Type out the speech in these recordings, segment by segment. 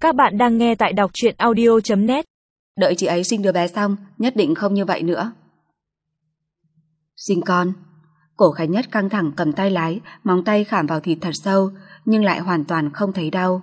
Các bạn đang nghe tại đọc truyện audio.net. Đợi chị ấy sinh đứa bé xong, nhất định không như vậy nữa. Sinh con. Cổ Khánh Nhất căng thẳng cầm tay lái, móng tay khảm vào thịt thật sâu, nhưng lại hoàn toàn không thấy đau.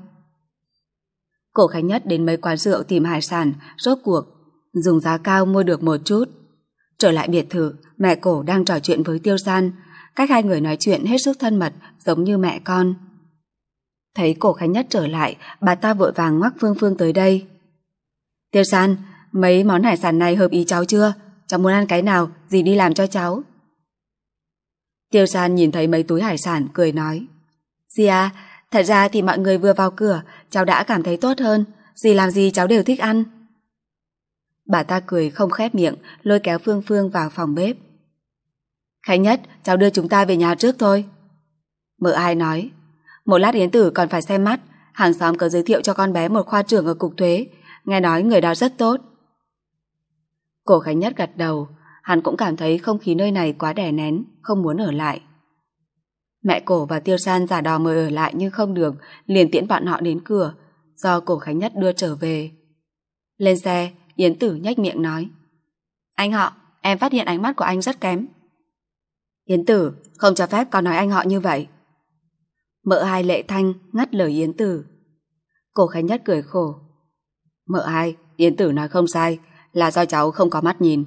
Cổ Khánh Nhất đến mấy quán rượu tìm hải sản, rốt cuộc dùng giá cao mua được một chút. Trở lại biệt thự, mẹ Cổ đang trò chuyện với Tiêu San. Cách hai người nói chuyện hết sức thân mật, giống như mẹ con. Thấy Cổ Khánh Nhất trở lại, bà ta vội vàng ngoắc Phương Phương tới đây. Tiêu San, mấy món hải sản này hợp ý cháu chưa? Cháu muốn ăn cái nào, dì đi làm cho cháu. Tiêu San nhìn thấy mấy túi hải sản, cười nói. Dì à, thật ra thì mọi người vừa vào cửa, cháu đã cảm thấy tốt hơn. Dì làm gì cháu đều thích ăn. Bà ta cười không khép miệng, lôi kéo Phương Phương vào phòng bếp. Khánh Nhất, cháu đưa chúng ta về nhà trước thôi. Mợ Ai nói. Một lát Yến Tử còn phải xem mắt. Hàng xóm có giới thiệu cho con bé một khoa trưởng ở cục thuế. Nghe nói người đó rất tốt. Cổ Khánh Nhất gật đầu. Hắn cũng cảm thấy không khí nơi này quá đè nén, không muốn ở lại. Mẹ Cổ và Tiêu San giả đò mời ở lại nhưng không được, liền tiễn bọn họ đến cửa, do Cổ Khánh Nhất đưa trở về. Lên xe, Yến Tử nhếch miệng nói. Anh họ, em phát hiện ánh mắt của anh rất kém. Yến Tử, không cho phép con nói anh họ như vậy. Mợ Hai Lệ Thanh ngắt lời Yến Tử. Cổ Khánh Nhất cười khổ. Mợ Hai, Yến Tử nói không sai, là do cháu không có mắt nhìn.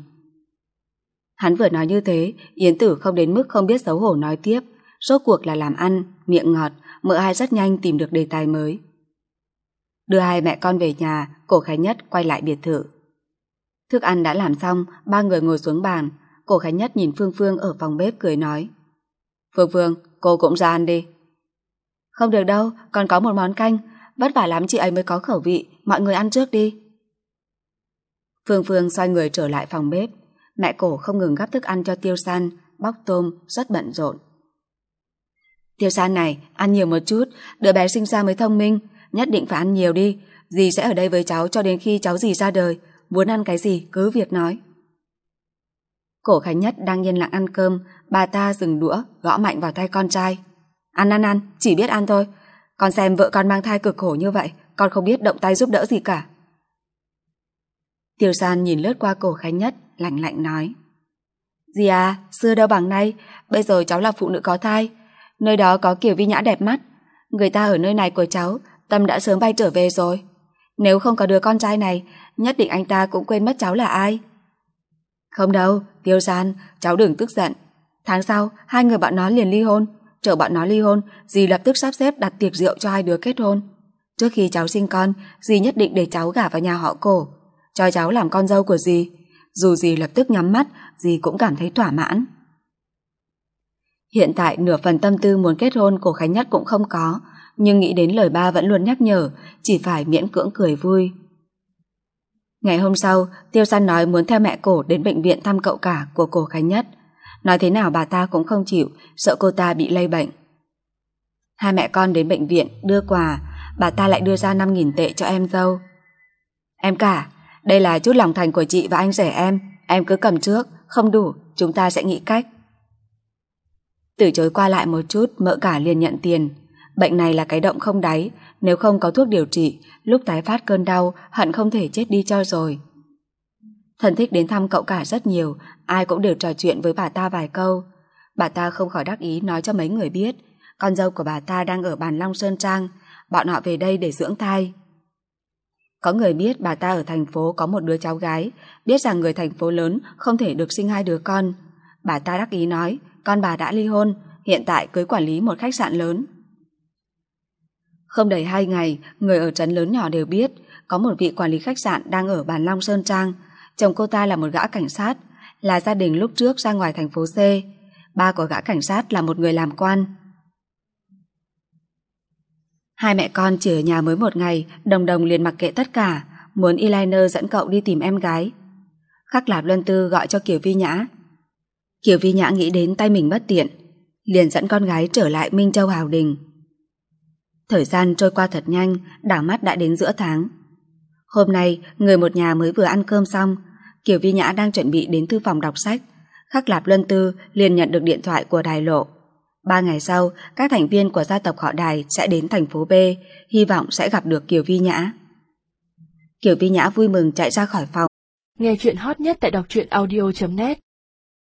Hắn vừa nói như thế, Yến Tử không đến mức không biết xấu hổ nói tiếp. Rốt cuộc là làm ăn, miệng ngọt, mợ Hai rất nhanh tìm được đề tài mới. Đưa hai mẹ con về nhà, Cổ Khánh Nhất quay lại biệt thự. Thức ăn đã làm xong, ba người ngồi xuống bàn. Cổ Khánh Nhất nhìn Phương Phương ở phòng bếp cười nói. Phương Phương, cô cũng ra ăn đi. Không được đâu, còn có một món canh. Vất vả lắm chị ấy mới có khẩu vị, mọi người ăn trước đi. Phương Phương xoay người trở lại phòng bếp. Mẹ Cổ không ngừng gắp thức ăn cho Tiêu San, bóc tôm, rất bận rộn. Tiêu San này, ăn nhiều một chút, đứa bé sinh ra mới thông minh, nhất định phải ăn nhiều đi. Dì sẽ ở đây với cháu cho đến khi cháu dì ra đời. Muốn ăn cái gì cứ việc nói. Cổ Khánh Nhất đang yên lặng ăn cơm, bà ta dừng đũa, gõ mạnh vào tay con trai. Ăn, chỉ biết ăn thôi. Con xem vợ con mang thai cực khổ như vậy, con không biết động tay giúp đỡ gì cả. Tiêu San nhìn lướt qua Cổ Khánh Nhất, lạnh lạnh nói. Dì à, xưa đâu bằng nay, bây giờ cháu là phụ nữ có thai. Nơi đó có Kiều Vi Nhã đẹp mắt. Người ta ở nơi này của cháu, tâm đã sớm bay trở về rồi. Nếu không có đứa con trai này, nhất định anh ta cũng quên mất cháu là ai. Không đâu, Tiêu San, cháu đừng tức giận. Tháng sau, hai người bọn nó liền ly hôn. Chờ bọn nó ly hôn, dì lập tức sắp xếp đặt tiệc rượu cho hai đứa kết hôn. Trước khi cháu sinh con, dì nhất định để cháu gả vào nhà họ Cổ, cho cháu làm con dâu của dì. Dù dì lập tức nhắm mắt, dì cũng cảm thấy thỏa mãn. Hiện tại nửa phần tâm tư muốn kết hôn Cổ Khánh Nhất cũng không có, nhưng nghĩ đến lời ba vẫn luôn nhắc nhở, chỉ phải miễn cưỡng cười vui. Ngày hôm sau, Tiêu San nói muốn theo mẹ Cổ đến bệnh viện thăm cậu cả của Cổ Khánh Nhất. Nói thế nào bà ta cũng không chịu, sợ cô ta bị lây bệnh. Hai mẹ con đến bệnh viện đưa quà, bà ta lại đưa ra 5.000 tệ cho em dâu. Em cả, đây là chút lòng thành của chị và anh rể em cứ cầm trước, không đủ, chúng ta sẽ nghĩ cách. Từ chối qua lại một chút, mợ cả liền nhận tiền. Bệnh này là cái động không đáy, nếu không có thuốc điều trị, lúc tái phát cơn đau, hận không thể chết đi cho rồi. Thân thích đến thăm cậu cả rất nhiều, ai cũng đều trò chuyện với bà ta vài câu. Bà ta không khỏi đắc ý nói cho mấy người biết, con dâu của bà ta đang ở Bàn Long Sơn Trang, bọn họ về đây để dưỡng thai. Có người biết bà ta ở thành phố có một đứa cháu gái, biết rằng người thành phố lớn không thể được sinh hai đứa con. Bà ta đắc ý nói, con bà đã ly hôn, hiện tại cưới quản lý một khách sạn lớn. Không đầy 2 ngày, người ở trấn lớn nhỏ đều biết có một vị quản lý khách sạn đang ở Bàn Long Sơn Trang. Chồng cô ta là một gã cảnh sát, là gia đình lúc trước ra ngoài thành phố C. Ba của gã cảnh sát là một người làm quan. Hai mẹ con chỉ ở nhà mới 1 ngày, Đồng Đồng liền mặc kệ tất cả, muốn Eyeliner dẫn cậu đi tìm em gái. Khắc Lạp Luân Tư gọi cho Kiều Vi Nhã. Kiều Vi Nhã nghĩ đến tay mình bất tiện, liền dẫn con gái trở lại Minh Châu Hào Đình. Thời gian trôi qua thật nhanh, đảo mắt đã đến giữa tháng. Hôm nay, người một nhà mới vừa ăn cơm xong, Kiều Vi Nhã đang chuẩn bị đến thư phòng đọc sách. Khắc Lạp Luân Tư liền nhận được điện thoại của Đài Lộ. 3 ngày sau, các thành viên của gia tộc họ Đài sẽ đến thành phố B, hy vọng sẽ gặp được Kiều Vi Nhã. Kiều Vi Nhã vui mừng chạy ra khỏi phòng. Nghe chuyện hot nhất tại đọc truyện audio.net